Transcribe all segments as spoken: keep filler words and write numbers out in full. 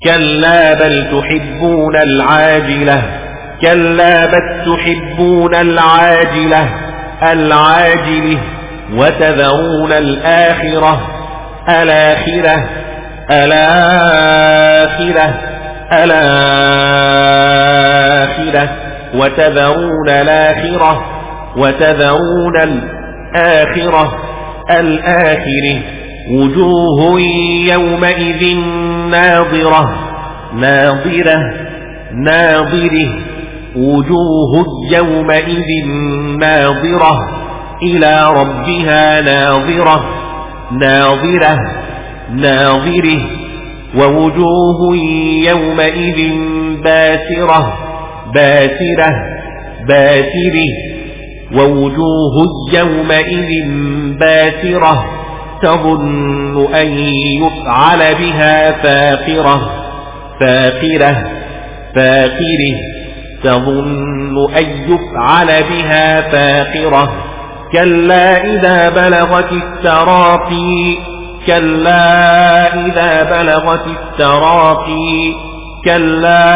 كلا بل تحبون العاجلة كلا بل تحبون العاجلة العاجلة وتذرون الآخرة الآخرة الآخرة الآخرة وتذرون الآخرة وتذرون الآخرة الآخرة وجوه يومئذ ناظرة ناظرة ناظرة وجوه يومئذ ناظرة إلى ربها ناظرة ناظرة ناظرة ووجوه يومئذ باسرة باسرة باسرة ووجوه يومئذ باسرة تظن أن يفعل بها فاقرة فاقرة فاقرة تظن أن يفعل بها فاقرة كلا إذا بلغت التراقي كلا إذا بلغت التراقي كلا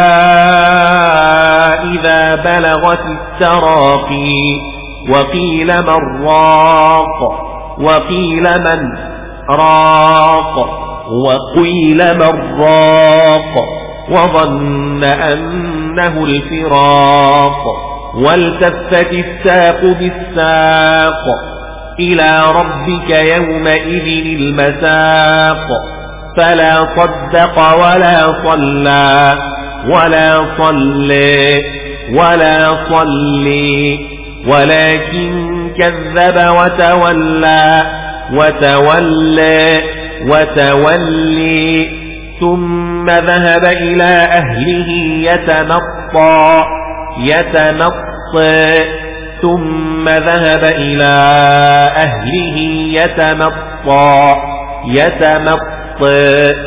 إذا بلغت التراقي وقيل من راق وقيل من راق وقيل من راق وظن أنه الفراق والتفت الساق بالساق إلى ربك يومئذ المساق فلا صدق ولا صلى ولا صلى ولا صلي ولكن كذب وتولى وتولى وتولي ثم ذهب إلى أهله يتمطى يتمطى ثم ذهب إلى أهله يتمطى يتمطى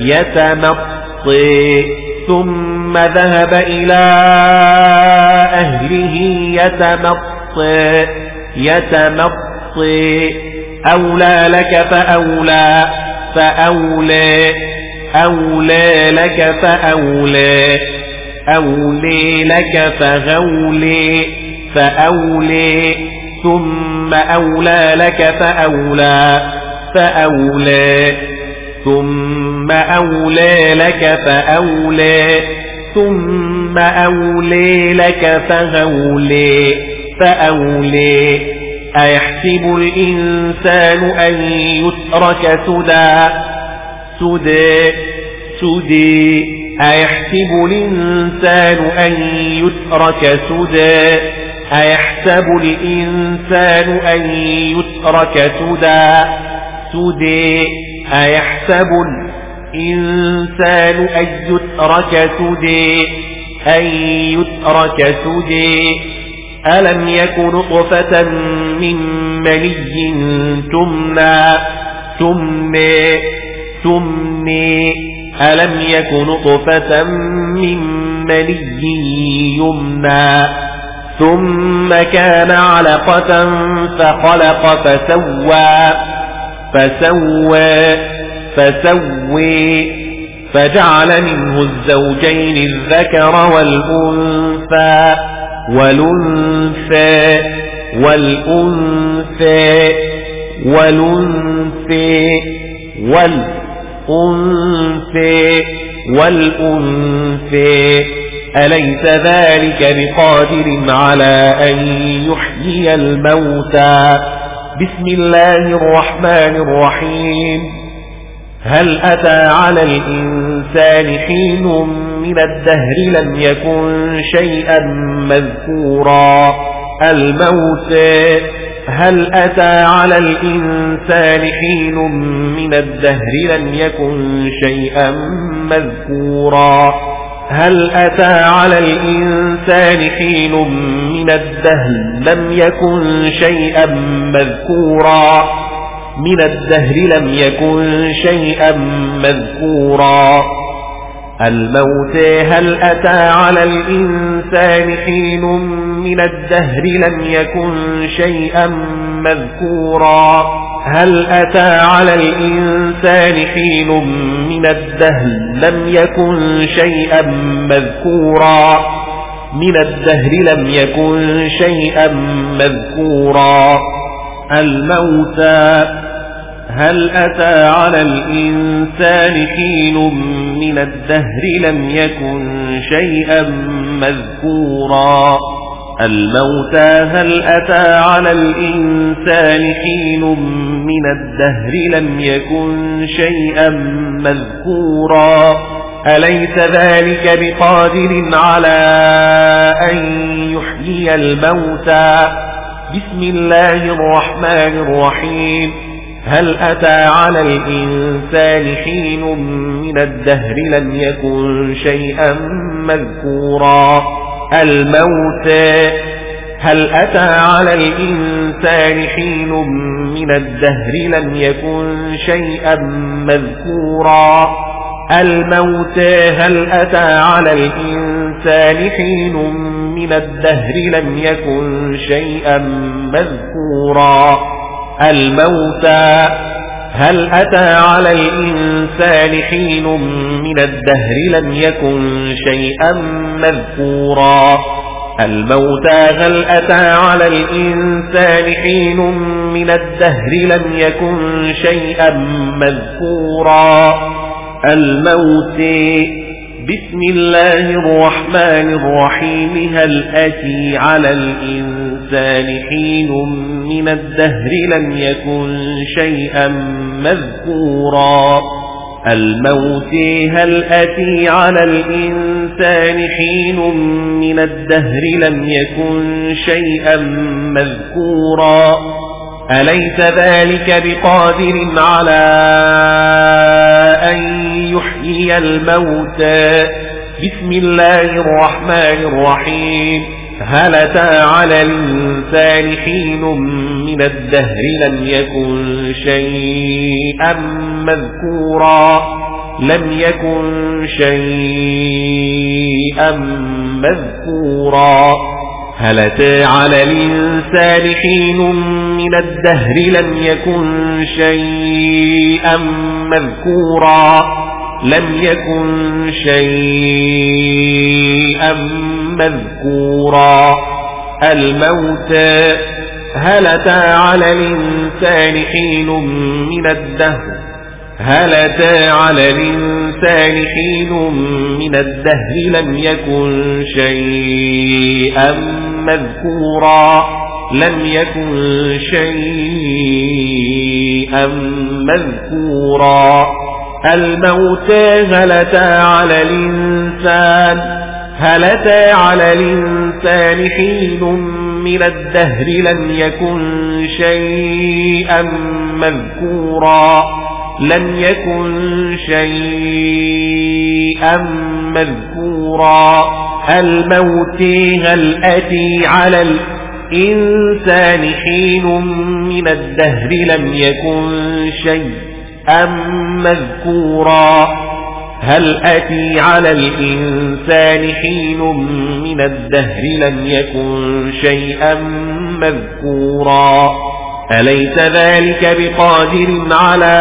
يتمطى ثم ذهب إلى أهله يتمطى يتمطى أولى لك فأولى فأولى أولى لك فأولى أولي لك فغولي فأولي ثم أولى لك فأولى فأولى ثم أولى لك فأولى ثم أولي لك فغولي فأولي أيحسب الإنسان أن يترك سدى سدى سدى أيحسب الإنسان أن يترك سدى أيحسب الإنسان أن يترك سدى سدى أيحسب الإنسان أن يترك سدى أن يترك سدى ألم يك نطفة من مني تمنى تمنى تمنى ألم يك نطفة من مني يمنى ثم كان علقة فخلق فسوى فسوى فسوي فجعل منه الزوجين الذكر والأنثى والأنثى والأنثى والأنثى والأنثى والأنثى أليس ذلك بقادر على أن يحيي الموتى بسم الله الرحمن الرحيم هل أتى على الإنسان حين من الدهر لم يكن شيئا مذكورا الموت هل أتى على الإنسان حين من الدهر لم يكن شيئا مذكورا هل أتى على الإنسان حين من الدهر لم يكن شيئا مذكورا من الدهر لم يكن شيئا مذكورا الموت هل أتى على الإنسان حين من الدهر لم يكن شيئا مذكورا هل أتى على الإنسان حين من الدهر لم يكن شيئا مذكورا من الدهر لم يكن شيئا مذكورا الموتى هل أتى على الإنسان حين من الدهر لم يكن شيئا مذكورا الموتى هل أتى على الإنسان حين من الدهر لم يكن شيئا مذكورا أليس ذلك بقادر على أن يحيي الموتى بسم الله الرحمن الرحيم هل أتى على الإنسان حين من الدهر لم يكن شيئا مذكورا الموت هل أتى على الإنسان حين من الدهر لم يكن شيئا مذكورا الموت هل أتى على الإنسان حين من الدهر لم يكن شيئا مذكورا الموتى هل أتى على الإنسان حين من الدهر لم يكن شيئا مذكورا الموتى هل أتى على الإنسان حين من الدهر لم يكن شيئا مذكورا الموت بسم الله الرحمن الرحيم هل أتى على الإنسان حين من الدهر لم يكن شيئا مذكورا الموت هل أتى على الإنسان حين من الدهر لم يكن شيئا مذكورا أليس ذلك بقادر على أن يحيي الموتى بسم الله الرحمن الرحيم هل أتى على الإنسان حين من الدهر لم يكن شيئا مذكورا لم يكن شيئا مذكورا هل أتى على الإنسان حين من الدهر لم يكن شيئا مذكورا لم يكن شيئا مذكورا الموت هل أتى على الإنسان حين من الدهر هل أتى على الإنسان حين من الدهر لم يكن شيئا مذكورا لم يكن شيئا مذكورا الموت هل أتى على الإنسان هل أتى على الإنسان حين من الدهر لم يكن شيئا مذكورا لم يكن شيئا مذكورا الموت هل أتى على الإنسان حين من الدهر لم يكن شيئا مذكورا هل أتى على الإنسان حين من الدهر لم يكن شيئا مذكورا أليس ذلك بقادر على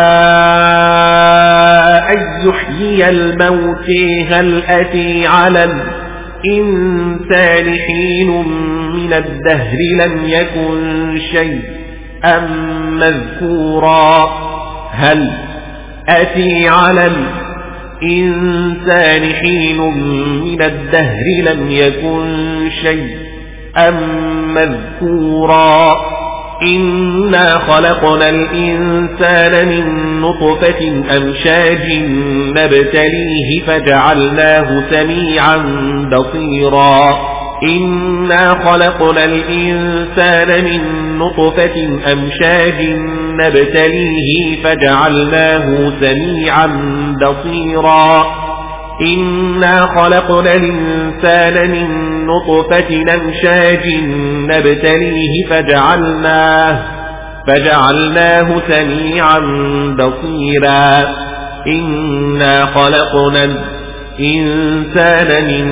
أن يحيي الموت هل أتى على الإنسان حين من الدهر لم يكن شيئا مذكورا هل أتى على الإنسان حين من الدهر لم يكن شيئا مذكورا إنا خلقنا الإنسان من نطفة أمشاج نبتليه فجعلناه سميعا بصيرا إنا خلقنا الإنسان من نطفة أمشاج نبتليه فجعلناه سميعا بصيرا إنا خلقنا الإنسان من نطفة أمشاج نبتليه فجعلناه فجعلناه سميعا بصيرا إنا خلقنا الإنسان من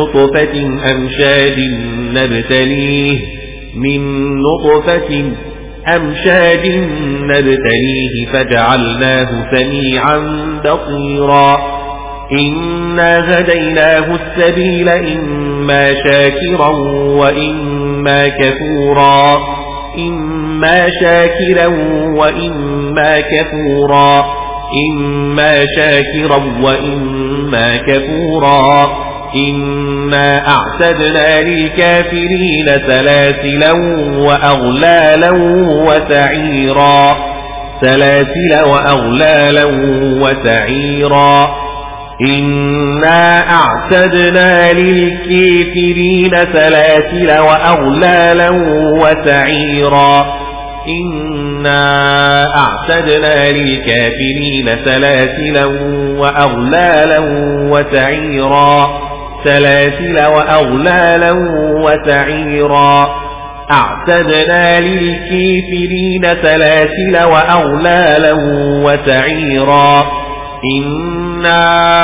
نطفة أمشاج نبتليه من نطفة أمشاج نبتليه فجعلناه سميعا بصيرا إنا هديناه السبيل إما شاكرا وإما كفورا إما شاكرا وإما كفورا إما شاكرا وإما كفورا إنا أعتدنا للكافرين سلاسلا وأغلالا وسعيرا سلاسل وأغلالا وسعيرا إنا أعتدنا للكافرين سلاسل وأغلالا وسعيرا إنا أعتدنا للكافرين سلاسلا وأغلالا وسعيرا سلاسل وأغلالا وسعيرا أعتدنا للكافرين سلاسل وأغلالا وسعيرا إنا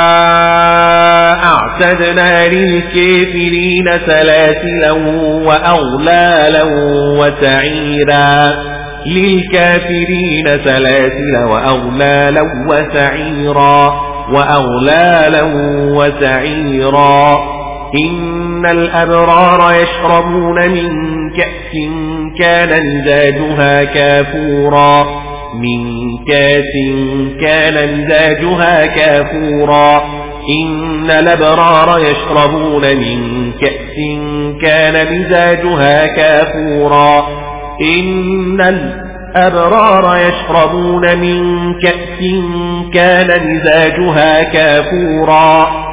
أعتدنا للكافرين سلاسلا وأغلالا وسعيرا للكافرين سلاسل وأغلالا وسعيرا وأغلالا وسعيرا إن الأبرار يشربون من كأس كان مزاجها كافورا من كاس كان مزاجها كافورا إن الأبرار يشربون من كأس كان مزاجها كافورا إن الأبرار يشربون من كأس كان مزاجها كافورا